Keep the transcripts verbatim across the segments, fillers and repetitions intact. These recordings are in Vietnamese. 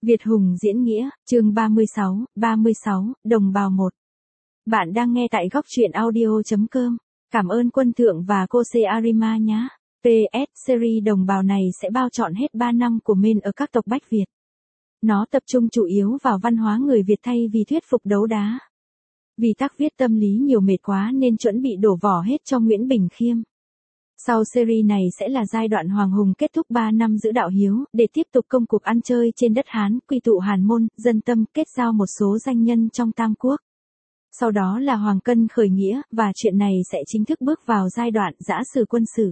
Việt Hùng diễn nghĩa, chương ba mươi sáu, ba mươi sáu, đồng bào một. Bạn đang nghe tại góc truyện audio chấm com. Cảm ơn Quân Thượng và cô C Arima nhé. pê ét series đồng bào này sẽ bao trọn hết ba năm của mình ở các tộc Bách Việt. Nó tập trung chủ yếu vào văn hóa người Việt thay vì thuyết phục đấu đá. Vì tác viết tâm lý nhiều mệt quá nên chuẩn bị đổ vỏ hết cho Nguyễn Bình Khiêm. Sau series này sẽ là giai đoạn Hoàng Hùng kết thúc ba năm giữ đạo hiếu, để tiếp tục công cuộc ăn chơi trên đất Hán, quy tụ Hàn môn, dân tâm, kết giao một số danh nhân trong Tam Quốc. Sau đó là Hoàng Cân khởi nghĩa, và chuyện này sẽ chính thức bước vào giai đoạn giã sử quân sử.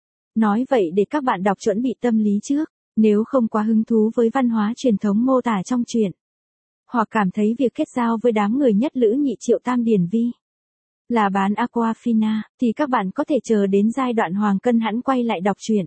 Nói vậy để các bạn đọc chuẩn bị tâm lý trước, nếu không quá hứng thú với văn hóa truyền thống mô tả trong truyện, hoặc cảm thấy việc kết giao với đám người Nhất Lữ Nhị Triệu Tam Điển Vi là bán Aquafina, thì các bạn có thể chờ đến giai đoạn Hoàng Cân hẵn quay lại đọc truyện.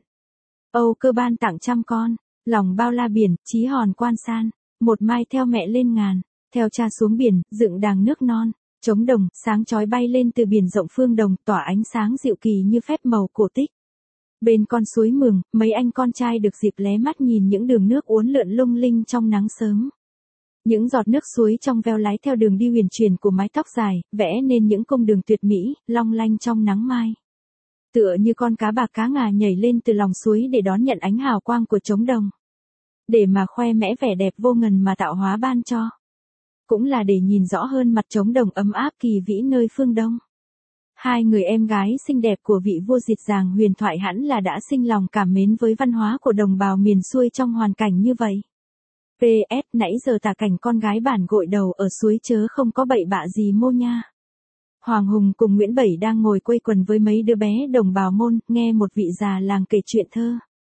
Âu Cơ Ban tặng trăm con, lòng bao la biển, chí hòn quan san, một mai theo mẹ lên ngàn, theo cha xuống biển, dựng đàng nước non, trống đồng, sáng chói bay lên từ biển rộng phương đồng, tỏa ánh sáng dịu kỳ như phép màu cổ tích. Bên con suối Mường, mấy anh con trai được dịp lé mắt nhìn những đường nước uốn lượn lung linh trong nắng sớm. Những giọt nước suối trong veo lái theo đường đi huyền chuyển của mái tóc dài, vẽ nên những cung đường tuyệt mỹ, long lanh trong nắng mai. Tựa như con cá bạc cá ngà nhảy lên từ lòng suối để đón nhận ánh hào quang của trống đồng. Để mà khoe mẽ vẻ đẹp vô ngần mà tạo hóa ban cho. Cũng là để nhìn rõ hơn mặt trống đồng ấm áp kỳ vĩ nơi phương Đông. Hai người em gái xinh đẹp của vị vua Diệt Giàng huyền thoại hẳn là đã sinh lòng cảm mến với văn hóa của đồng bào miền xuôi trong hoàn cảnh như vậy. pê ét nãy giờ tả cảnh con gái bản gội đầu ở suối chớ không có bậy bạ gì mô nha. Hoàng Hùng cùng Nguyễn Bảy đang ngồi quây quần với mấy đứa bé đồng bào môn, nghe một vị già làng kể chuyện thơ.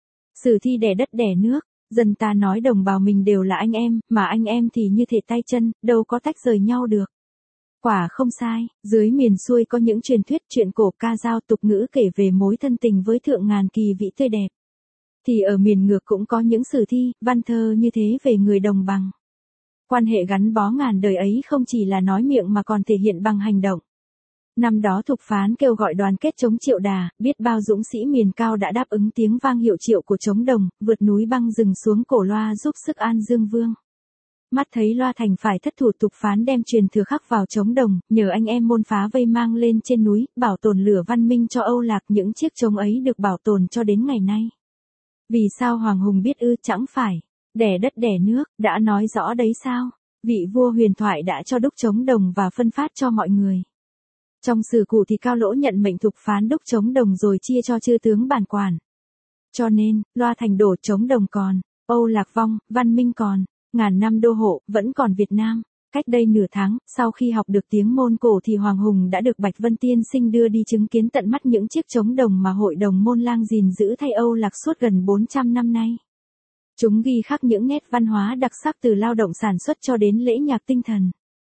Sử thi đẻ đất đẻ nước, dân ta nói đồng bào mình đều là anh em, mà anh em thì như thể tay chân, đâu có tách rời nhau được. Quả không sai, dưới miền xuôi có những truyền thuyết chuyện cổ ca dao tục ngữ kể về mối thân tình với thượng ngàn kỳ vị tươi đẹp. Thì ở miền ngược cũng có những sử thi, văn thơ như thế về người đồng bằng. Quan hệ gắn bó ngàn đời ấy không chỉ là nói miệng mà còn thể hiện bằng hành động. Năm đó Thục Phán kêu gọi đoàn kết chống Triệu Đà, biết bao dũng sĩ miền cao đã đáp ứng tiếng vang hiệu triệu của trống đồng, vượt núi băng rừng xuống cổ loa giúp sức An Dương Vương. Mắt thấy loa thành phải thất thủ, Thục Phán đem truyền thừa khắc vào trống đồng, nhờ anh em môn phá vây mang lên trên núi, bảo tồn lửa văn minh cho Âu Lạc. Những chiếc trống ấy được bảo tồn cho đến ngày nay. Vì sao Hoàng Hùng biết ư? Chẳng phải đẻ đất đẻ nước, đã nói rõ đấy sao? Vị vua huyền thoại đã cho đúc trống đồng và phân phát cho mọi người. Trong sử cụ thì Cao Lỗ nhận mệnh Thục Phán đúc trống đồng rồi chia cho chư tướng bản quản. Cho nên, loa thành đổ trống đồng còn, Âu Lạc vong, văn minh còn, ngàn năm đô hộ, vẫn còn Việt Nam. Cách đây nửa tháng, sau khi học được tiếng môn cổ thì Hoàng Hùng đã được Bạch Vân Tiên Sinh đưa đi chứng kiến tận mắt những chiếc trống đồng mà hội đồng môn lang gìn giữ thay Âu Lạc suốt gần bốn trăm năm nay. Chúng ghi khắc những nét văn hóa đặc sắc từ lao động sản xuất cho đến lễ nhạc tinh thần.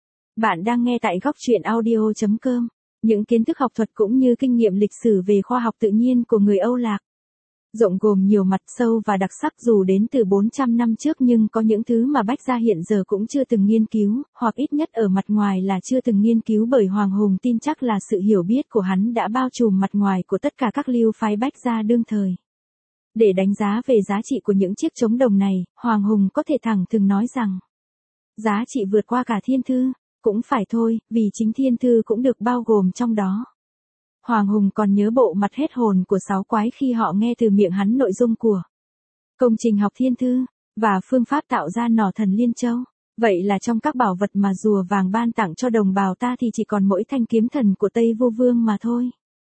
Bạn đang nghe tại góc truyện audio chấm com, những kiến thức học thuật cũng như kinh nghiệm lịch sử về khoa học tự nhiên của người Âu Lạc. Rộng gồm nhiều mặt, sâu và đặc sắc, dù đến từ bốn trăm năm trước nhưng có những thứ mà Bách gia hiện giờ cũng chưa từng nghiên cứu, hoặc ít nhất ở mặt ngoài là chưa từng nghiên cứu, bởi Hoàng Hùng tin chắc là sự hiểu biết của hắn đã bao trùm mặt ngoài của tất cả các lưu phái Bách gia đương thời. Để đánh giá về giá trị của những chiếc trống đồng này, Hoàng Hùng có thể thẳng thừng nói rằng giá trị vượt qua cả thiên thư. Cũng phải thôi, vì chính thiên thư cũng được bao gồm trong đó. Hoàng Hùng còn nhớ bộ mặt hết hồn của sáu quái khi họ nghe từ miệng hắn nội dung của công trình học thiên thư, và phương pháp tạo ra nỏ thần Liên Châu. Vậy là trong các bảo vật mà rùa vàng ban tặng cho đồng bào ta thì chỉ còn mỗi thanh kiếm thần của Tây Vô Vương mà thôi.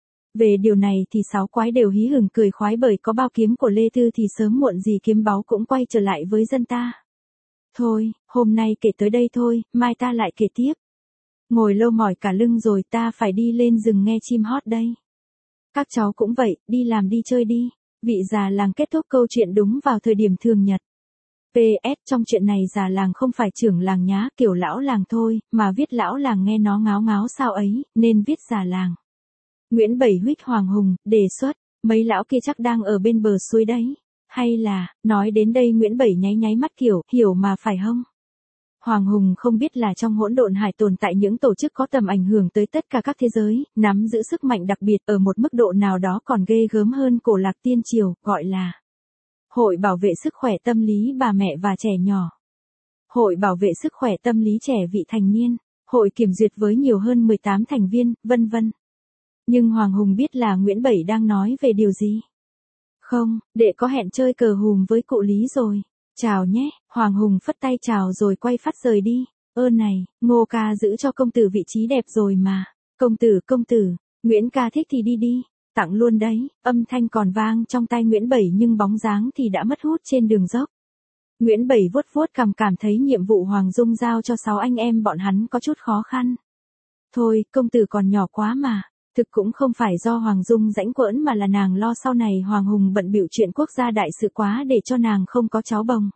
Về điều này thì sáu quái đều hí hửng cười khoái, bởi có bao kiếm của Lê Tư thì sớm muộn gì kiếm báu cũng quay trở lại với dân ta. Thôi, hôm nay kể tới đây thôi, mai ta lại kể tiếp. Ngồi lâu mỏi cả lưng rồi, ta phải đi lên rừng nghe chim hót đây. Các cháu cũng vậy, đi làm đi chơi đi. Vị già làng kết thúc câu chuyện đúng vào thời điểm thường nhật. pê ét trong chuyện này già làng không phải trưởng làng nhá, kiểu lão làng thôi, mà viết lão làng nghe nó ngáo ngáo sao ấy, nên viết già làng. Nguyễn Bảy huých Hoàng Hùng, đề xuất, mấy lão kia chắc đang ở bên bờ suối đấy. Hay là, nói đến đây Nguyễn Bảy nháy nháy mắt kiểu, hiểu mà phải không? Hoàng Hùng không biết là trong hỗn độn hải tồn tại những tổ chức có tầm ảnh hưởng tới tất cả các thế giới, nắm giữ sức mạnh đặc biệt ở một mức độ nào đó còn ghê gớm hơn cổ Lạc Tiên Triều, gọi là Hội Bảo vệ Sức khỏe Tâm lý Bà Mẹ và Trẻ Nhỏ. Hội bảo vệ sức khỏe tâm lý trẻ vị thành niên, hội kiểm duyệt với nhiều hơn mười tám thành viên, vân vân. Nhưng Hoàng Hùng biết là Nguyễn Bảy đang nói về điều gì. Không, đệ có hẹn chơi cờ hùm với cụ Lý rồi. Chào nhé, Hoàng Hùng phất tay chào rồi quay phát rời đi. Ơn này, Ngô ca giữ cho công tử vị trí đẹp rồi mà. Công tử, công tử, Nguyễn ca thích thì đi đi, tặng luôn đấy. Âm thanh còn vang trong tai Nguyễn Bảy nhưng bóng dáng thì đã mất hút trên đường dốc. Nguyễn Bảy vuốt vuốt cằm cảm thấy nhiệm vụ Hoàng Dung giao cho sáu anh em bọn hắn có chút khó khăn. Thôi, công tử còn nhỏ quá mà. Thực cũng không phải do Hoàng Dung rãnh quỡn mà là nàng lo sau này Hoàng Hùng bận bịu chuyện quốc gia đại sự quá để cho nàng không có cháu bồng.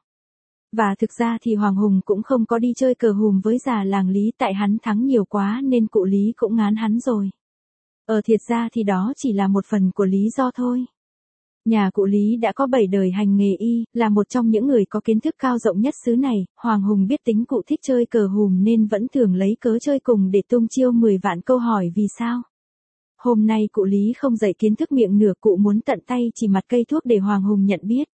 Và thực ra thì Hoàng Hùng cũng không có đi chơi cờ hùm với già làng Lý tại hắn thắng nhiều quá nên cụ Lý cũng ngán hắn rồi. Ờ thiệt ra thì đó chỉ là một phần của lý do thôi. Nhà cụ Lý đã có bảy đời hành nghề y, là một trong những người có kiến thức cao rộng nhất xứ này, Hoàng Hùng biết tính cụ thích chơi cờ hùm nên vẫn thường lấy cớ chơi cùng để tung chiêu mười vạn câu hỏi vì sao. Hôm nay cụ Lý không dạy kiến thức miệng nửa cụ muốn tận tay chỉ mặt cây thuốc để Hoàng Hùng nhận biết.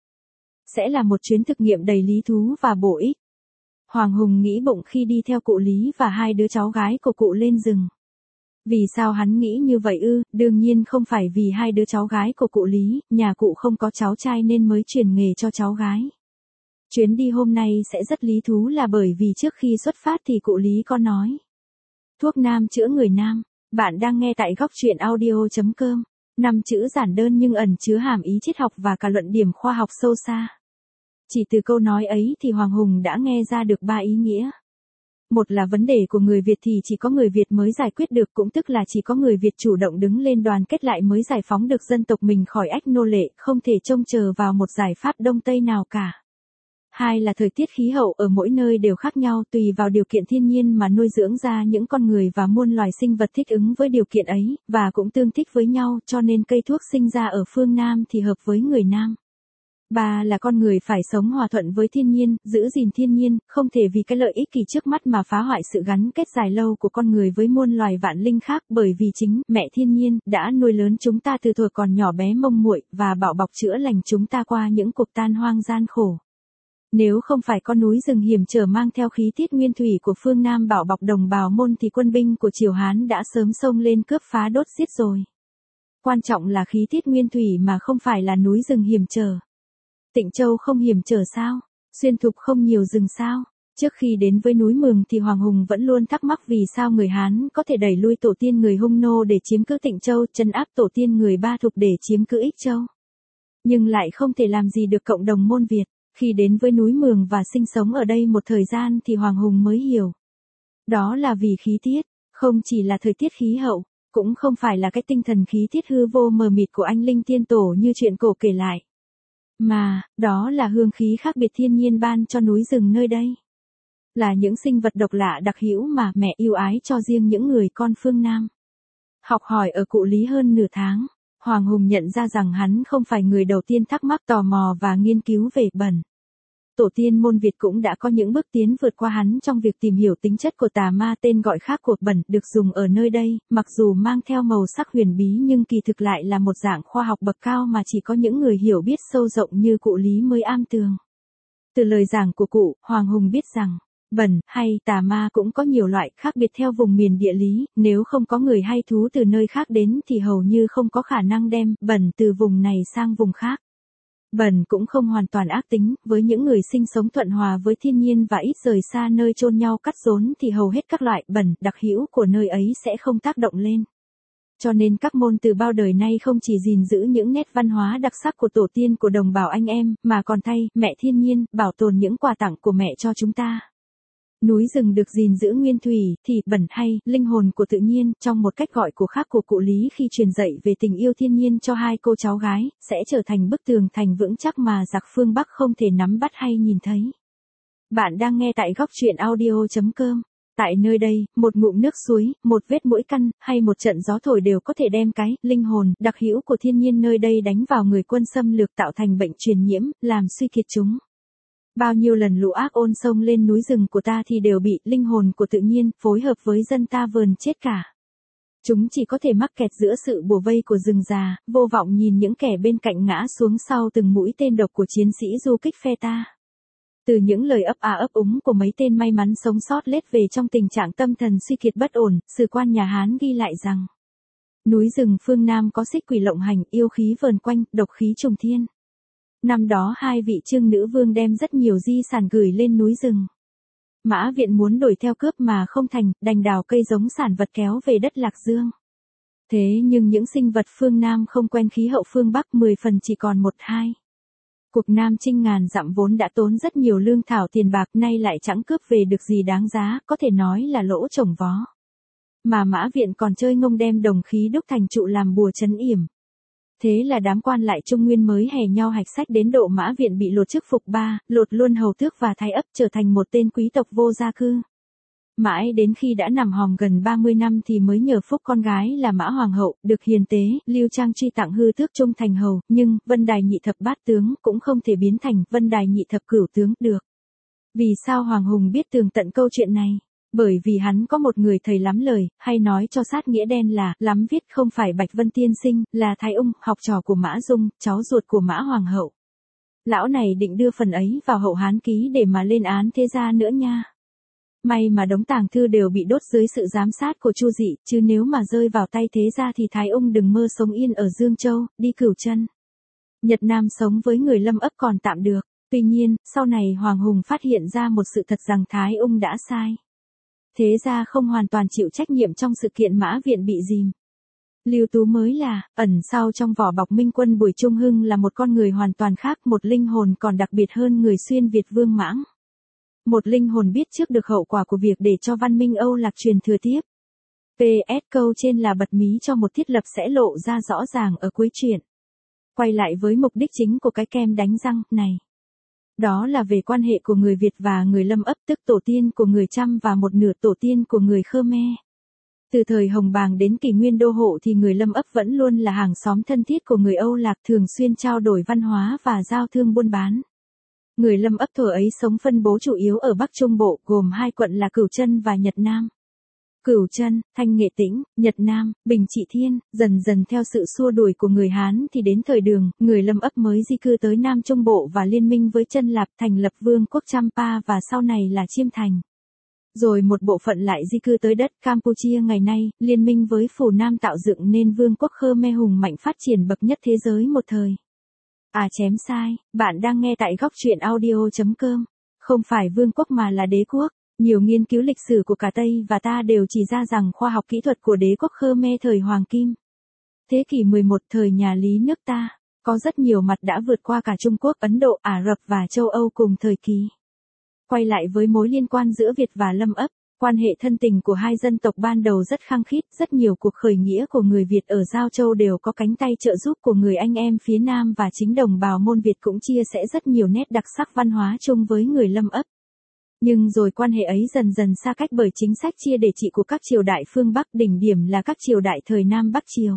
Sẽ là một chuyến thực nghiệm đầy lý thú và bổ ích. Hoàng Hùng nghĩ bụng khi đi theo cụ Lý và hai đứa cháu gái của cụ lên rừng. Vì sao hắn nghĩ như vậy ư? Đương nhiên không phải vì hai đứa cháu gái của cụ Lý, nhà cụ không có cháu trai nên mới truyền nghề cho cháu gái. Chuyến đi hôm nay sẽ rất lý thú là bởi vì trước khi xuất phát thì cụ Lý có nói. Thuốc nam chữa người nam. Bạn đang nghe tại góc truyện audio chấm com. Năm chữ giản đơn nhưng ẩn chứa hàm ý triết học và cả luận điểm khoa học sâu xa. Chỉ từ câu nói ấy thì Hoàng Hùng đã nghe ra được ba ý nghĩa. Một là vấn đề của người Việt thì chỉ có người Việt mới giải quyết được, cũng tức là chỉ có người Việt chủ động đứng lên đoàn kết lại mới giải phóng được dân tộc mình khỏi ách nô lệ, không thể trông chờ vào một giải pháp Đông Tây nào cả. Hai là thời tiết khí hậu ở mỗi nơi đều khác nhau, tùy vào điều kiện thiên nhiên mà nuôi dưỡng ra những con người và muôn loài sinh vật thích ứng với điều kiện ấy, và cũng tương thích với nhau, cho nên cây thuốc sinh ra ở phương Nam thì hợp với người Nam. Ba là con người phải sống hòa thuận với thiên nhiên, giữ gìn thiên nhiên, không thể vì cái lợi ích kỳ trước mắt mà phá hoại sự gắn kết dài lâu của con người với muôn loài vạn linh khác, bởi vì chính mẹ thiên nhiên đã nuôi lớn chúng ta từ thuở còn nhỏ bé mông muội và bảo bọc chữa lành chúng ta qua những cuộc tan hoang gian khổ. Nếu không phải con núi rừng hiểm trở mang theo khí tiết nguyên thủy của phương Nam bảo bọc đồng bào Môn thì quân binh của Triều Hán đã sớm xông lên cướp phá đốt giết rồi. Quan trọng là khí tiết nguyên thủy mà không phải là núi rừng hiểm trở. Tịnh Châu không hiểm trở sao? Xuyên Thục không nhiều rừng sao? Trước khi đến với núi Mường thì Hoàng Hùng vẫn luôn thắc mắc vì sao người Hán có thể đẩy lui tổ tiên người Hung nô để chiếm cứ Tịnh Châu, trấn áp tổ tiên người Ba Thục để chiếm cứ Ích Châu. Nhưng lại không thể làm gì được cộng đồng Môn Việt. Khi đến với núi Mường và sinh sống ở đây một thời gian thì Hoàng Hùng mới hiểu. Đó là vì khí tiết, không chỉ là thời tiết khí hậu, cũng không phải là cái tinh thần khí tiết hư vô mờ mịt của anh linh tiên tổ như chuyện cổ kể lại. Mà, đó là hương khí khác biệt thiên nhiên ban cho núi rừng nơi đây. Là những sinh vật độc lạ đặc hữu mà mẹ yêu ái cho riêng những người con phương Nam. Học hỏi ở cụ Lý hơn nửa tháng, Hoàng Hùng nhận ra rằng hắn không phải người đầu tiên thắc mắc tò mò và nghiên cứu về bẩn. Tổ tiên Môn Việt cũng đã có những bước tiến vượt qua hắn trong việc tìm hiểu tính chất của tà ma, tên gọi khác của bẩn được dùng ở nơi đây, mặc dù mang theo màu sắc huyền bí nhưng kỳ thực lại là một dạng khoa học bậc cao mà chỉ có những người hiểu biết sâu rộng như cụ Lý mới am tường. Từ lời giảng của cụ, Hoàng Hùng biết rằng, bẩn hay tà ma cũng có nhiều loại khác biệt theo vùng miền địa lý, nếu không có người hay thú từ nơi khác đến thì hầu như không có khả năng đem bẩn từ vùng này sang vùng khác. Bẩn cũng không hoàn toàn ác tính, với những người sinh sống thuận hòa với thiên nhiên và ít rời xa nơi chôn nhau cắt rốn thì hầu hết các loại bẩn đặc hữu của nơi ấy sẽ không tác động lên. Cho nên các môn từ bao đời nay không chỉ gìn giữ những nét văn hóa đặc sắc của tổ tiên của đồng bào anh em, mà còn thay mẹ thiên nhiên bảo tồn những quà tặng của mẹ cho chúng ta. Núi rừng được gìn giữ nguyên thủy, thì bẩn hay linh hồn của tự nhiên, trong một cách gọi của khác của cụ Lý khi truyền dạy về tình yêu thiên nhiên cho hai cô cháu gái, sẽ trở thành bức tường thành vững chắc mà giặc phương Bắc không thể nắm bắt hay nhìn thấy. Bạn đang nghe tại góc truyện audio chấm com. Tại nơi đây, một ngụm nước suối, một vết mũi căn, hay một trận gió thổi đều có thể đem cái linh hồn đặc hữu của thiên nhiên nơi đây đánh vào người quân xâm lược, tạo thành bệnh truyền nhiễm, làm suy kiệt chúng. Bao nhiêu lần lũ ác ôn sông lên núi rừng của ta thì đều bị linh hồn của tự nhiên phối hợp với dân ta vờn chết cả. Chúng chỉ có thể mắc kẹt giữa sự bủa vây của rừng già, vô vọng nhìn những kẻ bên cạnh ngã xuống sau từng mũi tên độc của chiến sĩ du kích phe ta. Từ những lời ấp a ấp úng của mấy tên may mắn sống sót lết về trong tình trạng tâm thần suy kiệt bất ổn, sử quan nhà Hán ghi lại rằng núi rừng phương Nam có xích quỷ lộng hành, yêu khí vờn quanh, độc khí trùng thiên. Năm đó hai vị Trương nữ vương đem rất nhiều di sản gửi lên núi rừng. Mã Viện muốn đuổi theo cướp mà không thành, đành đào cây giống sản vật kéo về đất Lạc Dương. Thế nhưng những sinh vật phương Nam không quen khí hậu phương Bắc, mười phần chỉ còn một hai. Cuộc Nam chinh ngàn dặm vốn đã tốn rất nhiều lương thảo tiền bạc, nay lại chẳng cướp về được gì đáng giá, có thể nói là lỗ trồng vó. Mà Mã Viện còn chơi ngông đem đồng khí đúc thành trụ làm bùa trấn yểm. Thế là đám quan lại Trung Nguyên mới hè nhau hạch sách đến độ Mã Viện bị lột chức phục ba, lột luôn hầu tước và thái ấp, trở thành một tên quý tộc vô gia cư. Mãi đến khi đã nằm hòm gần ba mươi năm thì mới nhờ phúc con gái là Mã Hoàng hậu, được hiền tế, Lưu Trang truy tặng hư tước trung thành hầu, nhưng Vân Đài nhị thập bát tướng cũng không thể biến thành Vân Đài nhị thập cửu tướng được. Vì sao Hoàng Hùng biết tường tận câu chuyện này? Bởi vì hắn có một người thầy lắm lời, hay nói cho sát nghĩa đen là, lắm viết không phải Bạch Vân tiên sinh, là Thái Ung, học trò của Mã Dung, cháu ruột của Mã Hoàng hậu. Lão này định đưa phần ấy vào Hậu Hán ký để mà lên án thế gia nữa nha. May mà đống tàng thư đều bị đốt dưới sự giám sát của Chu Dị, chứ nếu mà rơi vào tay thế gia thì Thái Ung đừng mơ sống yên ở Dương Châu, đi Cửu Chân. Nhật Nam sống với người Lâm ấp còn tạm được, tuy nhiên, sau này Hoàng Hùng phát hiện ra một sự thật rằng Thái Ung đã sai. Thế gia không hoàn toàn chịu trách nhiệm trong sự kiện Mã Viện bị dìm. Lưu Tú mới là, ẩn sau trong vỏ bọc Minh Quân Bùi Trung Hưng là một con người hoàn toàn khác, một linh hồn còn đặc biệt hơn người xuyên Việt Vương Mãng. Một linh hồn biết trước được hậu quả của việc để cho văn minh Âu Lạc truyền thừa tiếp. pê ét câu trên là bật mí cho một thiết lập sẽ lộ ra rõ ràng ở cuối truyện. Quay lại với mục đích chính của cái kem đánh răng này. Đó là về quan hệ của người Việt và người Lâm ấp, tức tổ tiên của người Chăm và một nửa tổ tiên của người Khmer. Từ thời Hồng Bàng đến kỷ nguyên đô hộ thì người Lâm ấp vẫn luôn là hàng xóm thân thiết của người Âu Lạc, thường xuyên trao đổi văn hóa và giao thương buôn bán. Người Lâm ấp thuở ấy sống phân bố chủ yếu ở Bắc Trung Bộ, gồm hai quận là Cửu Chân và Nhật Nam. Cửu Chân, Thanh Nghệ Tĩnh, Nhật Nam, Bình Trị Thiên, dần dần theo sự xua đuổi của người Hán thì đến thời Đường, người Lâm ấp mới di cư tới Nam Trung Bộ và liên minh với Chân Lạp, thành lập vương quốc Champa và sau này là Chiêm Thành. Rồi một bộ phận lại di cư tới đất Campuchia ngày nay, liên minh với Phù Nam tạo dựng nên vương quốc Khmer hùng mạnh phát triển bậc nhất thế giới một thời. À chém sai, bạn đang nghe tại góc truyện audio chấm com. Không phải vương quốc mà là đế quốc. Nhiều nghiên cứu lịch sử của cả Tây và ta đều chỉ ra rằng khoa học kỹ thuật của đế quốc Khmer thời Hoàng Kim. Thế kỷ mười một thời nhà Lý nước ta, có rất nhiều mặt đã vượt qua cả Trung Quốc, Ấn Độ, Ả Rập và châu Âu cùng thời kỳ. Quay lại với mối liên quan giữa Việt và Lâm ấp, quan hệ thân tình của hai dân tộc ban đầu rất khăng khít, rất nhiều cuộc khởi nghĩa của người Việt ở Giao Châu đều có cánh tay trợ giúp của người anh em phía Nam và chính đồng bào môn Việt cũng chia sẻ rất nhiều nét đặc sắc văn hóa chung với người Lâm ấp. Nhưng rồi quan hệ ấy dần dần xa cách bởi chính sách chia để trị của các triều đại phương Bắc, đỉnh điểm là các triều đại thời Nam Bắc Triều.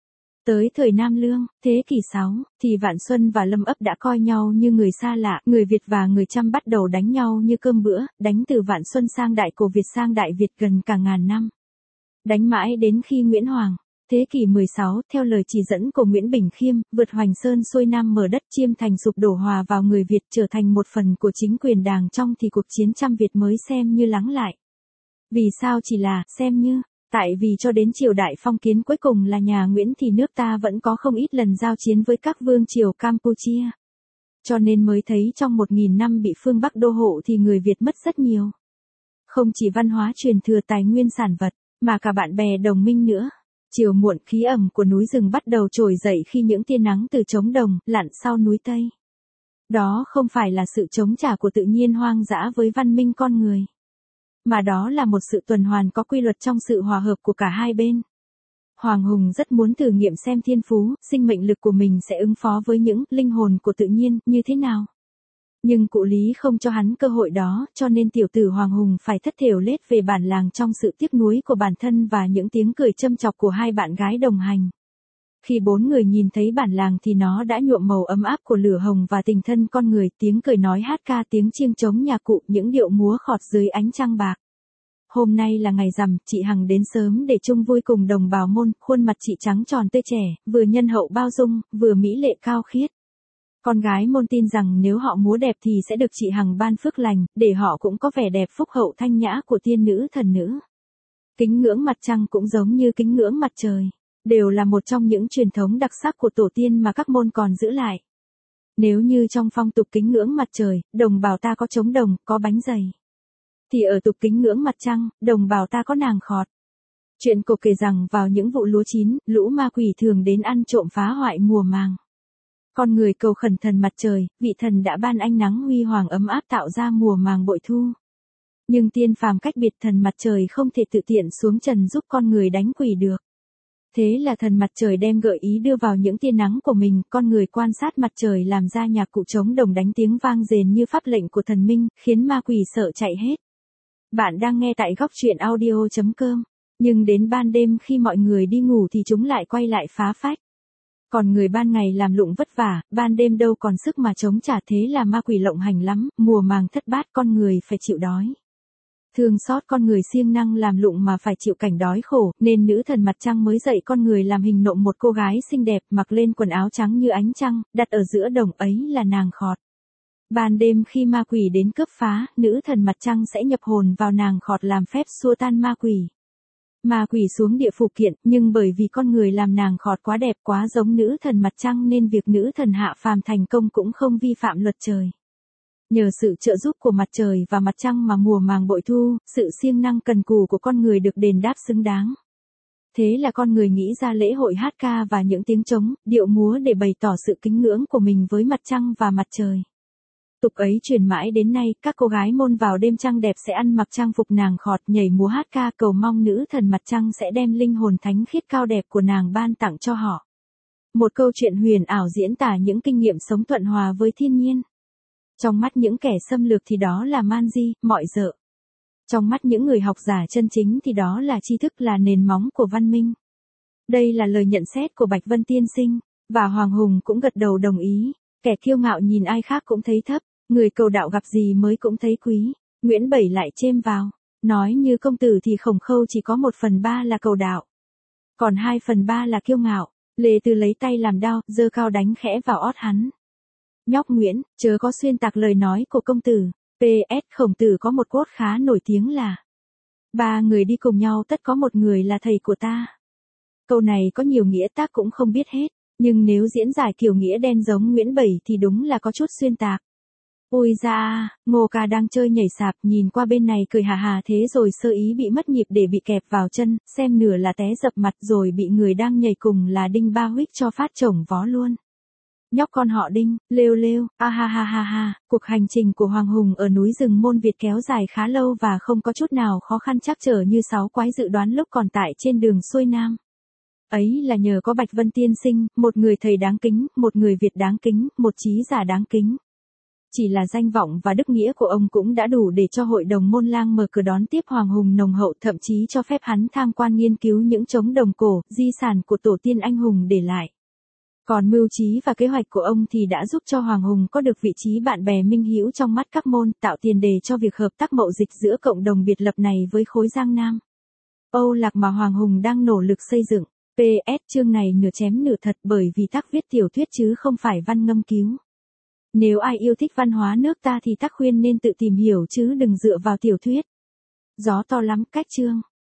Tới thời Nam Lương, thế kỷ sáu, thì Vạn Xuân và Lâm ấp đã coi nhau như người xa lạ, người Việt và người Chăm bắt đầu đánh nhau như cơm bữa, đánh từ Vạn Xuân sang Đại Cổ Việt sang Đại Việt gần cả ngàn năm. Đánh mãi đến khi Nguyễn Hoàng, thế kỷ mười sáu, theo lời chỉ dẫn của Nguyễn Bình Khiêm, vượt Hoành Sơn xuôi Nam mở đất, Chiêm Thành sụp đổ, hòa vào người Việt trở thành một phần của chính quyền Đàng trong thì cuộc chiến Chăm Việt mới xem như lắng lại. Vì sao chỉ là xem như? Tại vì cho đến triều đại phong kiến cuối cùng là nhà Nguyễn thì nước ta vẫn có không ít lần giao chiến với các vương triều Campuchia. Cho nên mới thấy trong một nghìn năm bị phương Bắc đô hộ thì người Việt mất rất nhiều. Không chỉ văn hóa truyền thừa tài nguyên sản vật, mà cả bạn bè đồng minh nữa. Chiều muộn khí ẩm của núi rừng bắt đầu trồi dậy khi những tia nắng từ trống đồng, lặn sau núi Tây. Đó không phải là sự chống trả của tự nhiên hoang dã với văn minh con người. Mà đó là một sự tuần hoàn có quy luật trong sự hòa hợp của cả hai bên. Hoàng Hùng rất muốn thử nghiệm xem thiên phú, sinh mệnh lực của mình sẽ ứng phó với những linh hồn của tự nhiên như thế nào. Nhưng cụ Lý không cho hắn cơ hội đó, cho nên tiểu tử Hoàng Hùng phải thất thểu lết về bản làng trong sự tiếc nuối của bản thân và những tiếng cười châm chọc của hai bạn gái đồng hành. Khi bốn người nhìn thấy bản làng thì nó đã nhuộm màu ấm áp của lửa hồng và tình thân con người, tiếng cười nói hát ca, tiếng chiêng trống nhà cụ, những điệu múa khọt dưới ánh trăng bạc. Hôm nay là ngày rằm, chị Hằng đến sớm để chung vui cùng đồng bào môn, khuôn mặt chị trắng tròn tươi trẻ, vừa nhân hậu bao dung, vừa mỹ lệ cao khiết. Con gái môn tin rằng nếu họ múa đẹp thì sẽ được chị Hằng ban phước lành, để họ cũng có vẻ đẹp phúc hậu thanh nhã của tiên nữ thần nữ. Kính ngưỡng mặt trăng cũng giống như kính ngưỡng mặt trời, đều là một trong những truyền thống đặc sắc của tổ tiên mà các môn còn giữ lại. Nếu như trong phong tục kính ngưỡng mặt trời, đồng bào ta có trống đồng, có bánh dày, thì ở tục kính ngưỡng mặt trăng, đồng bào ta có nàng khọt. Chuyện cổ kể rằng vào những vụ lúa chín, lũ ma quỷ thường đến ăn trộm phá hoại mùa màng. Con người cầu khẩn thần mặt trời, vị thần đã ban ánh nắng huy hoàng ấm áp tạo ra mùa màng bội thu. Nhưng tiên phàm cách biệt, thần mặt trời không thể tự tiện xuống trần giúp con người đánh quỷ được. Thế là thần mặt trời đem gợi ý đưa vào những tia nắng của mình, con người quan sát mặt trời làm ra nhạc cụ trống đồng đánh tiếng vang rền như pháp lệnh của thần minh, khiến ma quỷ sợ chạy hết. Bạn đang nghe tại góc truyện audio chấm com. Nhưng đến ban đêm khi mọi người đi ngủ thì chúng lại quay lại phá phách. Còn người ban ngày làm lụng vất vả, ban đêm đâu còn sức mà chống trả, thế là ma quỷ lộng hành lắm, mùa màng thất bát con người phải chịu đói. Thương xót con người siêng năng làm lụng mà phải chịu cảnh đói khổ, nên nữ thần mặt trăng mới dạy con người làm hình nộm một cô gái xinh đẹp mặc lên quần áo trắng như ánh trăng, đặt ở giữa đồng ấy là nàng khọt. Ban đêm khi ma quỷ đến cướp phá, nữ thần mặt trăng sẽ nhập hồn vào nàng khọt làm phép xua tan ma quỷ. Ma quỷ xuống địa phủ kiện, nhưng bởi vì con người làm nàng khọt quá đẹp quá giống nữ thần mặt trăng nên việc nữ thần hạ phàm thành công cũng không vi phạm luật trời. Nhờ sự trợ giúp của mặt trời và mặt trăng mà mùa màng bội thu, sự siêng năng cần cù của con người được đền đáp xứng đáng. Thế là con người nghĩ ra lễ hội hát ca và những tiếng trống, điệu múa để bày tỏ sự kính ngưỡng của mình với mặt trăng và mặt trời. Tục ấy truyền mãi đến nay, các cô gái môn vào đêm trăng đẹp sẽ ăn mặc trang phục nàng khọt, nhảy múa hát ca cầu mong nữ thần mặt trăng sẽ đem linh hồn thánh khiết cao đẹp của nàng ban tặng cho họ. Một câu chuyện huyền ảo diễn tả những kinh nghiệm sống thuận hòa với thiên nhiên. Trong mắt những kẻ xâm lược thì đó là man di, mọi dợ. Trong mắt những người học giả chân chính thì đó là tri thức, là nền móng của văn minh. Đây là lời nhận xét của Bạch Vân tiên sinh, và Hoàng Hùng cũng gật đầu đồng ý. Kẻ kiêu ngạo nhìn ai khác cũng thấy thấp, người cầu đạo gặp gì mới cũng thấy quý. Nguyễn Bảy lại chêm vào, nói như công tử thì Khổng Khâu chỉ có một phần ba là cầu đạo, còn hai phần ba là kiêu ngạo. Lê Tư lấy tay làm đao, giơ cao đánh khẽ vào ót hắn. Nhóc Nguyễn, chớ có xuyên tạc lời nói của công tử. pê ét Khổng Tử có một quote khá nổi tiếng là: ba người đi cùng nhau tất có một người là thầy của ta. Câu này có nhiều nghĩa tác cũng không biết hết, nhưng nếu diễn giải kiểu nghĩa đen giống Nguyễn Bảy thì đúng là có chút xuyên tạc. Ôi da, Ngô Ca đang chơi nhảy sạp, nhìn qua bên này cười hà hà, thế rồi sơ ý bị mất nhịp để bị kẹp vào chân, xem nửa là té dập mặt rồi bị người đang nhảy cùng là Đinh Ba Huých cho phát chổng vó luôn. Nhóc con họ Đinh, lêu lêu, a ha ha ha ha. Cuộc hành trình của Hoàng Hùng ở núi rừng Môn Việt kéo dài khá lâu và không có chút nào khó khăn trắc trở như sáu quái dự đoán lúc còn tại trên đường xuôi nam. Ấy là nhờ có Bạch Vân tiên sinh, một người thầy đáng kính, một người Việt đáng kính, một trí giả đáng kính. Chỉ là danh vọng và đức nghĩa của ông cũng đã đủ để cho hội đồng Môn Lang mở cửa đón tiếp Hoàng Hùng nồng hậu, thậm chí cho phép hắn tham quan nghiên cứu những trống đồng cổ, di sản của tổ tiên anh hùng để lại. Còn mưu trí và kế hoạch của ông thì đã giúp cho Hoàng Hùng có được vị trí bạn bè minh hữu trong mắt các môn, tạo tiền đề cho việc hợp tác mậu dịch giữa cộng đồng biệt lập này với khối Giang Nam, Âu Lạc mà Hoàng Hùng đang nỗ lực xây dựng. pê ét chương này nửa chém nửa thật bởi vì tác viết tiểu thuyết chứ không phải văn ngâm cứu. Nếu ai yêu thích văn hóa nước ta thì tác khuyên nên tự tìm hiểu chứ đừng dựa vào tiểu thuyết. Gió to lắm cách chương.